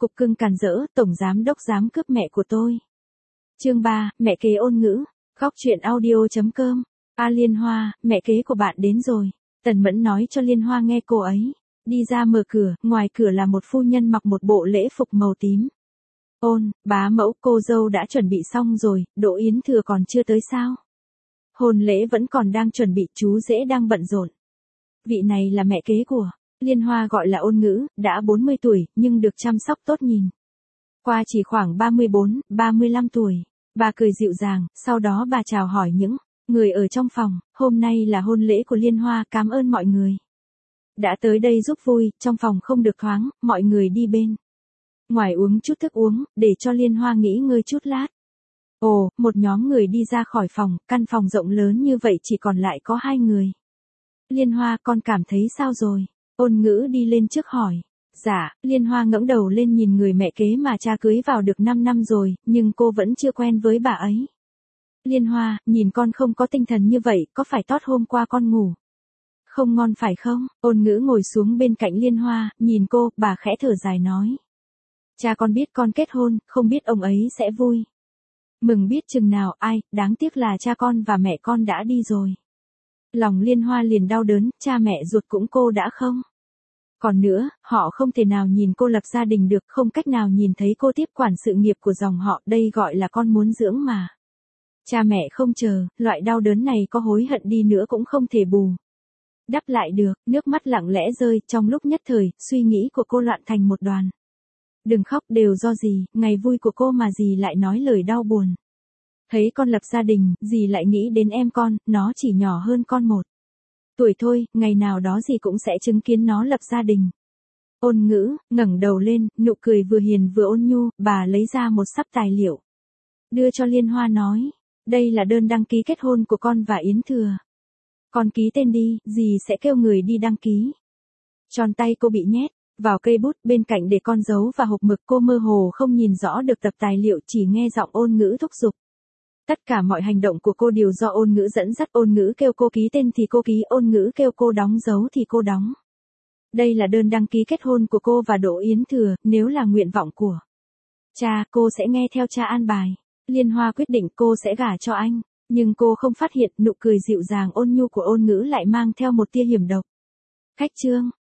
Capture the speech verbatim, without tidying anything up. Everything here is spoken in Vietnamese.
cục cưng càn rỡ, tổng giám đốc dám cướp mẹ của tôi. Chương ba, mẹ kế ôn ngữ. Góc truyện audio chấm com. A Liên Hoa, mẹ kế của bạn đến rồi. Tần Mẫn nói cho Liên Hoa nghe cô ấy. Đi ra mở cửa, ngoài cửa là một phu nhân mặc một bộ lễ phục màu tím. Ôn, bá mẫu, cô dâu đã chuẩn bị xong rồi, Đỗ Yến Thừa còn chưa tới sao? Hôn lễ vẫn còn đang chuẩn bị, chú rể đang bận rộn. Vị này là mẹ kế của Liên Hoa, gọi là Ôn Ngữ, đã bốn mươi tuổi, nhưng được chăm sóc tốt nhìn. Qua chỉ khoảng ba mươi bốn, ba mươi lăm tuổi. Bà cười dịu dàng, sau đó bà chào hỏi những người ở trong phòng. Hôm nay là hôn lễ của Liên Hoa, cảm ơn mọi người đã tới đây giúp vui, trong phòng không được thoáng, mọi người đi bên ngoài uống chút thức uống, để cho Liên Hoa nghỉ ngơi chút lát. Ồ, một nhóm người đi ra khỏi phòng, căn phòng rộng lớn như vậy chỉ còn lại có hai người. Liên Hoa, con cảm thấy sao rồi? Ôn Ngữ đi lên trước hỏi. Dạ, Liên Hoa ngẩng đầu lên nhìn người mẹ kế mà cha cưới vào được năm năm rồi, nhưng cô vẫn chưa quen với bà ấy. Liên Hoa, nhìn con không có tinh thần như vậy, có phải tót hôm qua con ngủ không ngon phải không? Ôn Ngữ ngồi xuống bên cạnh Liên Hoa, nhìn cô, bà khẽ thở dài nói. Cha con biết con kết hôn, không biết ông ấy sẽ vui mừng biết chừng nào, ai, đáng tiếc là cha con và mẹ con đã đi rồi. Lòng Liên Hoa liền đau đớn, cha mẹ ruột cũng cô đã không còn nữa, họ không thể nào nhìn cô lập gia đình được, không cách nào nhìn thấy cô tiếp quản sự nghiệp của dòng họ, đây gọi là con muốn dưỡng mà. Cha mẹ không chờ, loại đau đớn này có hối hận đi nữa cũng không thể bù đắp lại được, nước mắt lặng lẽ rơi, trong lúc nhất thời, suy nghĩ của cô loạn thành một đoàn. Đừng khóc, đều do dì, ngày vui của cô mà dì lại nói lời đau buồn. Thấy con lập gia đình, dì lại nghĩ đến em con, nó chỉ nhỏ hơn con một tuổi thôi, ngày nào đó dì cũng sẽ chứng kiến nó lập gia đình. Ôn Ngữ, ngẩng đầu lên, nụ cười vừa hiền vừa ôn nhu, bà lấy ra một sắp tài liệu. Đưa cho Liên Hoa nói, đây là đơn đăng ký kết hôn của con và Yến Thừa. Con ký tên đi, dì sẽ kêu người đi đăng ký. Tròn tay cô bị nhét vào cây bút, bên cạnh để con dấu và hộp mực, cô mơ hồ không nhìn rõ được tập tài liệu, chỉ nghe giọng Ôn Ngữ thúc giục. Tất cả mọi hành động của cô đều do Ôn Ngữ dẫn dắt, Ôn Ngữ kêu cô ký tên thì cô ký, Ôn Ngữ kêu cô đóng dấu thì cô đóng. Đây là đơn đăng ký kết hôn của cô và Đỗ Yến Thừa, nếu là nguyện vọng của cha, cô sẽ nghe theo cha an bài. Liên Hoa quyết định cô sẽ gả cho anh, nhưng cô không phát hiện nụ cười dịu dàng ôn nhu của Ôn Ngữ lại mang theo một tia hiểm độc. Khách trương,